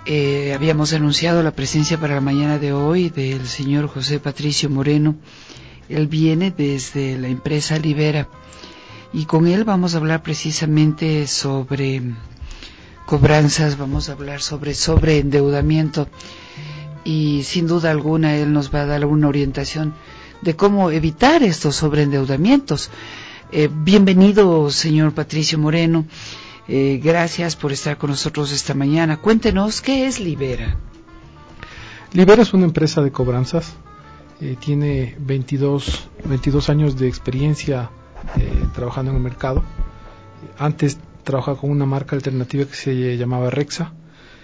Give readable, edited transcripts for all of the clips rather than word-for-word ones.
Habíamos anunciado la presencia para la mañana de hoy del señor José Patricio Moreno. Él viene desde la empresa Libera y con él vamos a hablar precisamente sobre cobranzas, vamos a hablar sobre sobreendeudamiento y sin duda alguna él nos va a dar una orientación de cómo evitar estos sobreendeudamientos. Bienvenido, señor Patricio Moreno. Gracias por estar con nosotros esta mañana. Cuéntenos, ¿qué es Libera? Libera es una empresa de cobranzas. Tiene 22 años de experiencia trabajando en el mercado. Antes trabajaba con una marca alternativa que se llamaba Rexa.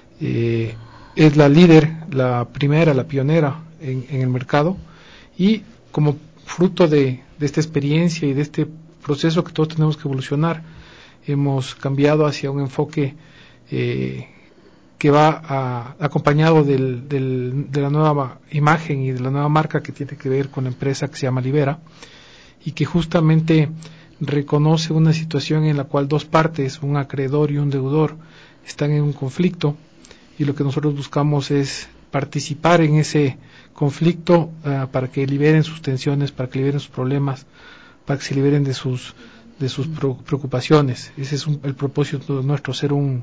Es la líder, la pionera en el mercado, y como fruto de esta experiencia y de este proceso que todos tenemos que evolucionar, hemos cambiado hacia un enfoque que va acompañado de la nueva imagen y de la nueva marca que tiene que ver con la empresa que se llama Libera, y que justamente reconoce una situación en la cual dos partes, un acreedor y un deudor, están en un conflicto, y lo que nosotros buscamos es participar en ese conflicto para que liberen sus tensiones, para que liberen sus problemas, para que se liberen de sus preocupaciones. Ese es el propósito nuestro, ser un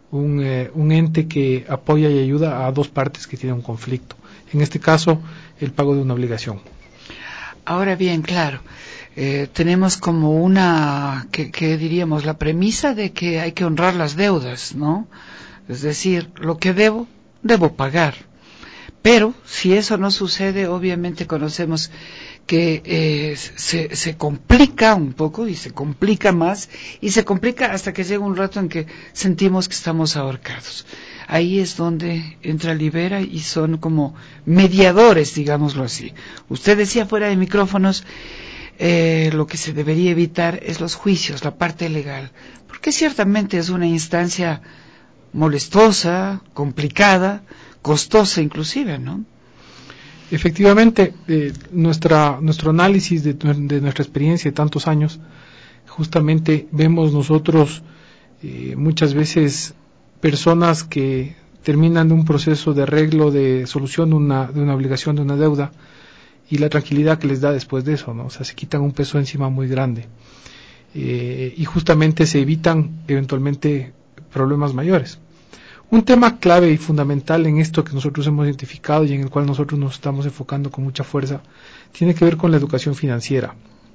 ente que apoya y ayuda a dos partes que tienen un conflicto. En este caso, el pago de una obligación. Ahora bien, claro, tenemos como ¿qué diríamos? La premisa de que hay que honrar las deudas, ¿no? Es decir, lo que debo pagar. Pero si eso no sucede, obviamente conocemos que se complica un poco y se complica más y se complica hasta que llega un rato en que sentimos que estamos ahorcados. Ahí es donde entra Libera y son como mediadores, digámoslo así. Usted decía fuera de micrófonos, lo que se debería evitar es los juicios, la parte legal, porque ciertamente es una instancia molestosa, complicada, costosa inclusive, ¿no? Efectivamente, nuestro análisis de nuestra experiencia de tantos años, justamente vemos nosotros muchas veces personas que terminan de un proceso de arreglo, de solución de una obligación, de una deuda, y la tranquilidad que les da después de eso, ¿no? O sea, se quitan un peso encima muy grande, y justamente se evitan eventualmente problemas mayores. Un tema clave y fundamental en esto que nosotros hemos identificado y en el cual nosotros nos estamos enfocando con mucha fuerza tiene que ver con la educación financiera.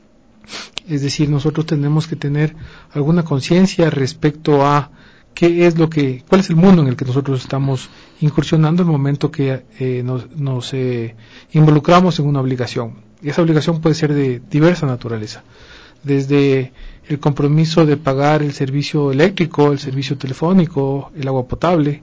Es decir, nosotros tenemos que tener alguna conciencia respecto a cuál es el mundo en el que nosotros estamos incursionando en el momento que nos involucramos en una obligación. Y esa obligación puede ser de diversa naturaleza, desde el compromiso de pagar el servicio eléctrico, el servicio telefónico, el agua potable,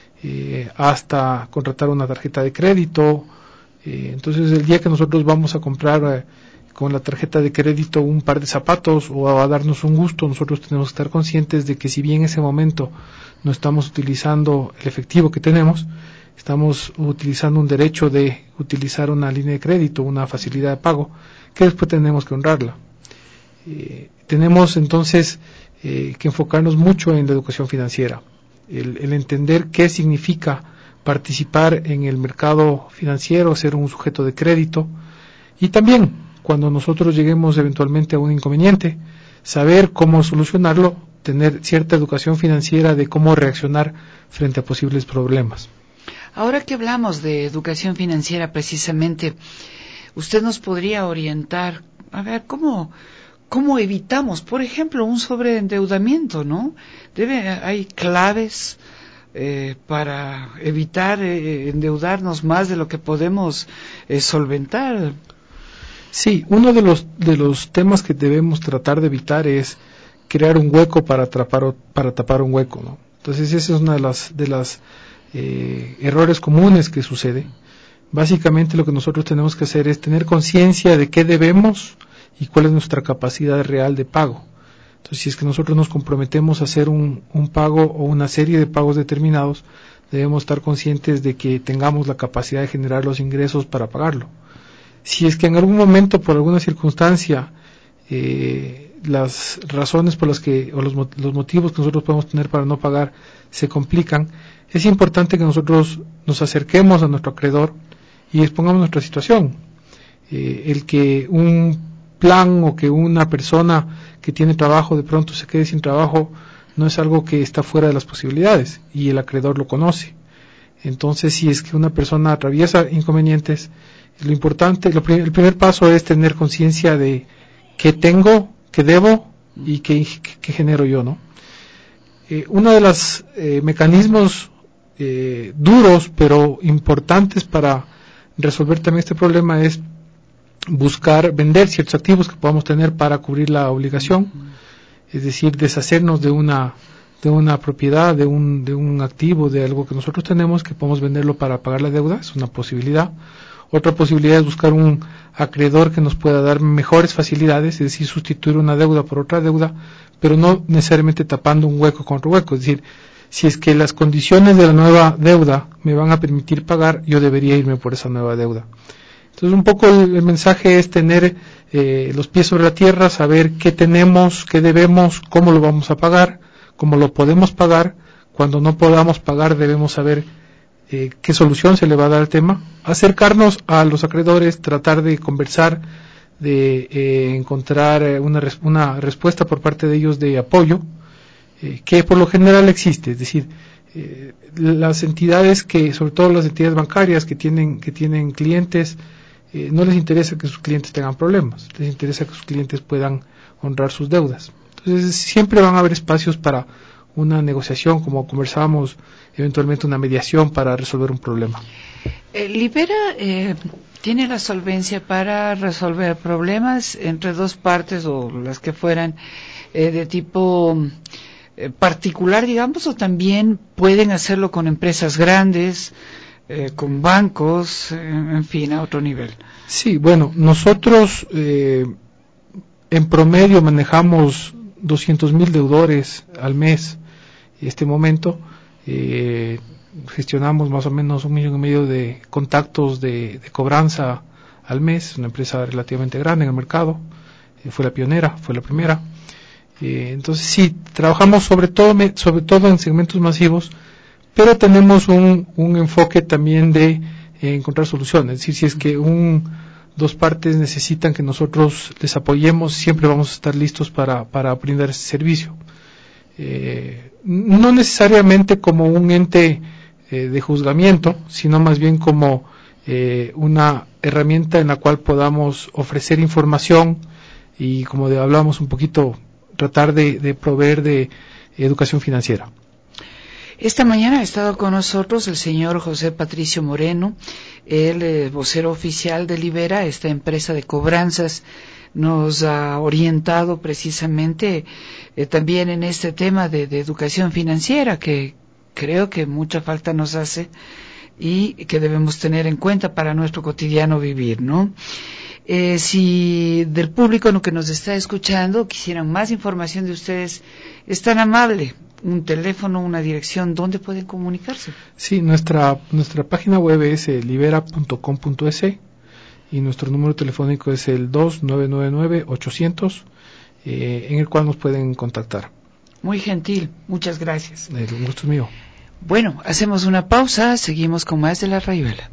hasta contratar una tarjeta de crédito. Entonces, el día que nosotros vamos a comprar con la tarjeta de crédito un par de zapatos o a darnos un gusto, nosotros tenemos que estar conscientes de que si bien en ese momento no estamos utilizando el efectivo que tenemos, estamos utilizando un derecho de utilizar una línea de crédito, una facilidad de pago, que después tenemos que honrarla. Tenemos entonces que enfocarnos mucho en la educación financiera, el entender qué significa participar en el mercado financiero, ser un sujeto de crédito, y también cuando nosotros lleguemos eventualmente a un inconveniente, saber cómo solucionarlo, tener cierta educación financiera de cómo reaccionar frente a posibles problemas. Ahora que hablamos de educación financiera precisamente, usted nos podría orientar, a ver, ¿cómo evitamos, por ejemplo, un sobreendeudamiento, ¿no? Hay claves para evitar endeudarnos más de lo que podemos solventar. Sí, uno de los temas que debemos tratar de evitar es crear un hueco para tapar un hueco, ¿no? Entonces, esa es una de las errores comunes que sucede. Básicamente, lo que nosotros tenemos que hacer es tener conciencia de qué debemos y cuál es nuestra capacidad real de pago. Entonces, si es que nosotros nos comprometemos a hacer un pago o una serie de pagos determinados, debemos estar conscientes de que tengamos la capacidad de generar los ingresos para pagarlo. Si es que en algún momento, por alguna circunstancia, las razones por las que, o los motivos que nosotros podemos tener para no pagar se complican, es importante que nosotros nos acerquemos a nuestro acreedor y expongamos nuestra situación. El que un plan o que una persona que tiene trabajo de pronto se quede sin trabajo no es algo que está fuera de las posibilidades, y el acreedor lo conoce. Entonces, si es que una persona atraviesa inconvenientes, lo importante, el primer paso es tener conciencia de qué tengo, qué debo y qué genero yo, ¿no? Uno de los mecanismos duros pero importantes para resolver también este problema es buscar vender ciertos activos que podamos tener para cubrir la obligación, es decir, deshacernos de una propiedad, de un activo, de algo que nosotros tenemos, que podemos venderlo para pagar la deuda. Es una posibilidad. Otra posibilidad es buscar un acreedor que nos pueda dar mejores facilidades, es decir, sustituir una deuda por otra deuda, pero no necesariamente tapando un hueco con otro hueco. Es decir, si es que las condiciones de la nueva deuda me van a permitir pagar, yo debería irme por esa nueva deuda. Entonces, un poco el mensaje es tener los pies sobre la tierra, saber qué tenemos, qué debemos, cómo lo vamos a pagar, cómo lo podemos pagar. Cuando no podamos pagar, debemos saber qué solución se le va a dar al tema, acercarnos a los acreedores, tratar de conversar, de encontrar una respuesta por parte de ellos de apoyo, que por lo general existe. Es decir, las entidades sobre todo las entidades bancarias que tienen clientes, no les interesa que sus clientes tengan problemas, les interesa que sus clientes puedan honrar sus deudas. Entonces, siempre van a haber espacios para una negociación, como conversábamos, eventualmente una mediación para resolver un problema. Libera tiene la solvencia para resolver problemas entre dos partes, o las que fueran de tipo particular, digamos, o también pueden hacerlo con empresas grandes, con bancos, en fin, a otro nivel. Sí, bueno, nosotros en promedio manejamos 200,000 deudores al mes. En este momento gestionamos más o menos 1,5 millones de contactos de cobranza al mes. Una empresa relativamente grande en el mercado, fue la pionera, fue la primera. Entonces sí, trabajamos sobre todo en segmentos masivos, pero tenemos un enfoque también de encontrar soluciones. Es decir, si es que dos partes necesitan que nosotros les apoyemos, siempre vamos a estar listos para brindar ese servicio. No necesariamente como un ente de juzgamiento, sino más bien como una herramienta en la cual podamos ofrecer información y, como hablamos un poquito, tratar de proveer de educación financiera. Esta mañana ha estado con nosotros el señor José Patricio Moreno, el vocero oficial de Libera, esta empresa de cobranzas. Nos ha orientado precisamente también en este tema de educación financiera, que creo que mucha falta nos hace y que debemos tener en cuenta para nuestro cotidiano vivir, ¿no? Si del público que nos está escuchando quisieran más información de ustedes, es tan amable, un teléfono, una dirección, ¿dónde pueden comunicarse? Sí, nuestra página web es libera.com.es y nuestro número telefónico es el 2999-800, en el cual nos pueden contactar. Muy gentil, muchas gracias. El gusto es mío. Bueno, hacemos una pausa, seguimos con más de La Rayuela.